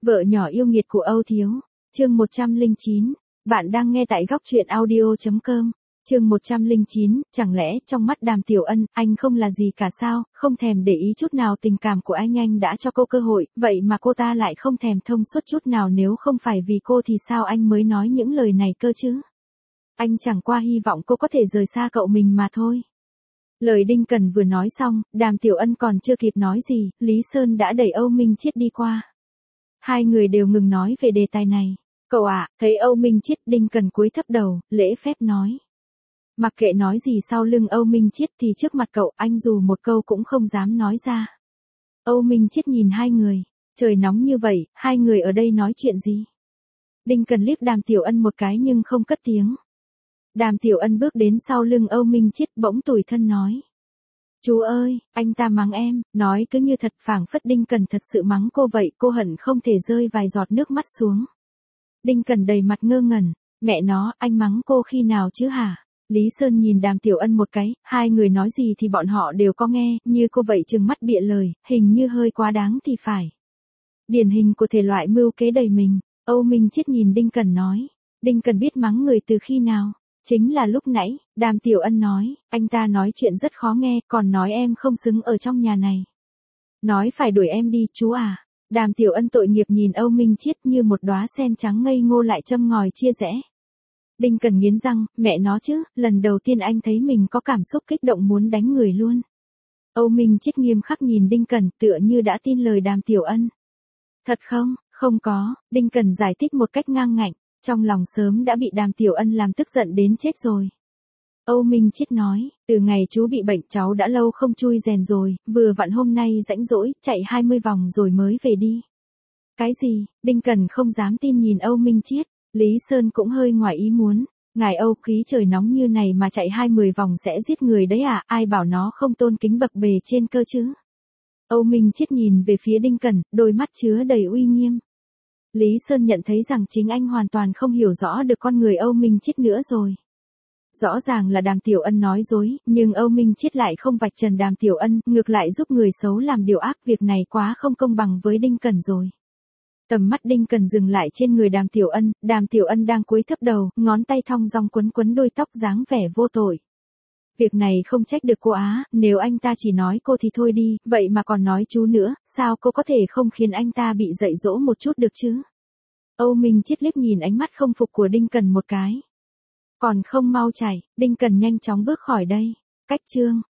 Vợ nhỏ yêu nghiệt của Âu Thiếu, chương 109, bạn đang nghe tại góc truyện audio.com, chương 109, chẳng lẽ trong mắt Đàm Tiểu Ân, anh không là gì cả sao, không thèm để ý chút nào tình cảm của anh đã cho cô cơ hội, vậy mà cô ta lại không thèm thông suốt chút nào, nếu không phải vì cô thì sao anh mới nói những lời này cơ chứ? Anh chẳng qua hy vọng cô có thể rời xa cậu mình mà thôi. Lời Đinh Cần vừa nói xong, Đàm Tiểu Ân còn chưa kịp nói gì, Lý Sơn đã đẩy Âu Minh Chiết đi qua. Hai người đều ngừng nói về đề tài này. Cậu ạ, thấy Âu Minh Chiết, Đinh Cần cúi thấp đầu, lễ phép nói. Mặc kệ nói gì sau lưng Âu Minh Chiết thì trước mặt cậu anh dù một câu cũng không dám nói ra. Âu Minh Chiết nhìn hai người, trời nóng như vậy, hai người ở đây nói chuyện gì? Đinh Cần liếc Đàm Tiểu Ân một cái nhưng không cất tiếng. Đàm Tiểu Ân bước đến sau lưng Âu Minh Chiết bỗng tủi thân nói. Chú ơi, anh ta mắng em, nói cứ như thật phảng phất Đinh Cần thật sự mắng cô vậy, cô hận không thể rơi vài giọt nước mắt xuống. Đinh Cần đầy mặt ngơ ngẩn, mẹ nó, anh mắng cô khi nào chứ hả? Lý Sơn nhìn Đàm Tiểu Ân một cái, hai người nói gì thì bọn họ đều có nghe, như cô vậy trừng mắt bịa lời, hình như hơi quá đáng thì phải. Điển hình của thể loại mưu kế đầy mình, Âu Minh Chiết nhìn Đinh Cần nói, Đinh Cần biết mắng người từ khi nào? Chính là lúc nãy, Đàm Tiểu Ân nói, anh ta nói chuyện rất khó nghe, còn nói em không xứng ở trong nhà này. Nói phải đuổi em đi, chú à. Đàm Tiểu Ân tội nghiệp nhìn Âu Minh Chiết như một đóa sen trắng ngây ngô lại châm ngòi chia rẽ. Đinh Cần nghiến răng, mẹ nó chứ, lần đầu tiên anh thấy mình có cảm xúc kích động muốn đánh người luôn. Âu Minh Chiết nghiêm khắc nhìn Đinh Cần tựa như đã tin lời Đàm Tiểu Ân. Thật không, không có, Đinh Cần giải thích một cách ngang ngạnh. Trong lòng sớm đã bị Đàm Tiểu Ân làm tức giận đến chết rồi. Âu Minh Chiết nói, từ ngày chú bị bệnh cháu đã lâu không chui rèn rồi, vừa vặn hôm nay rãnh rỗi, chạy 20 vòng rồi mới về đi. Cái gì? Đinh Cần không dám tin nhìn Âu Minh Chiết, Lý Sơn cũng hơi ngoài ý muốn. Ngài Âu khí trời nóng như này mà chạy 20 vòng sẽ giết người đấy à, ai bảo nó không tôn kính bậc bề trên cơ chứ? Âu Minh Chiết nhìn về phía Đinh Cần, đôi mắt chứa đầy uy nghiêm. Lý Sơn nhận thấy rằng chính anh hoàn toàn không hiểu rõ được con người Âu Minh Chiết nữa rồi. Rõ ràng là Đàm Tiểu Ân nói dối, nhưng Âu Minh Chiết lại không vạch trần Đàm Tiểu Ân, ngược lại giúp người xấu làm điều ác, việc này quá không công bằng với Đinh Cần rồi. Tầm mắt Đinh Cần dừng lại trên người Đàm Tiểu Ân đang cúi thấp đầu, ngón tay thong dong quấn quấn đôi tóc dáng vẻ vô tội. Việc này không trách được cô á, nếu anh ta chỉ nói cô thì thôi đi, vậy mà còn nói chú nữa, sao cô có thể không khiến anh ta bị dạy dỗ một chút được chứ? Âu Minh Chiết liếc nhìn ánh mắt không phục của Đinh Cần một cái. Còn không mau chạy, Đinh Cần nhanh chóng bước khỏi đây. Cách chương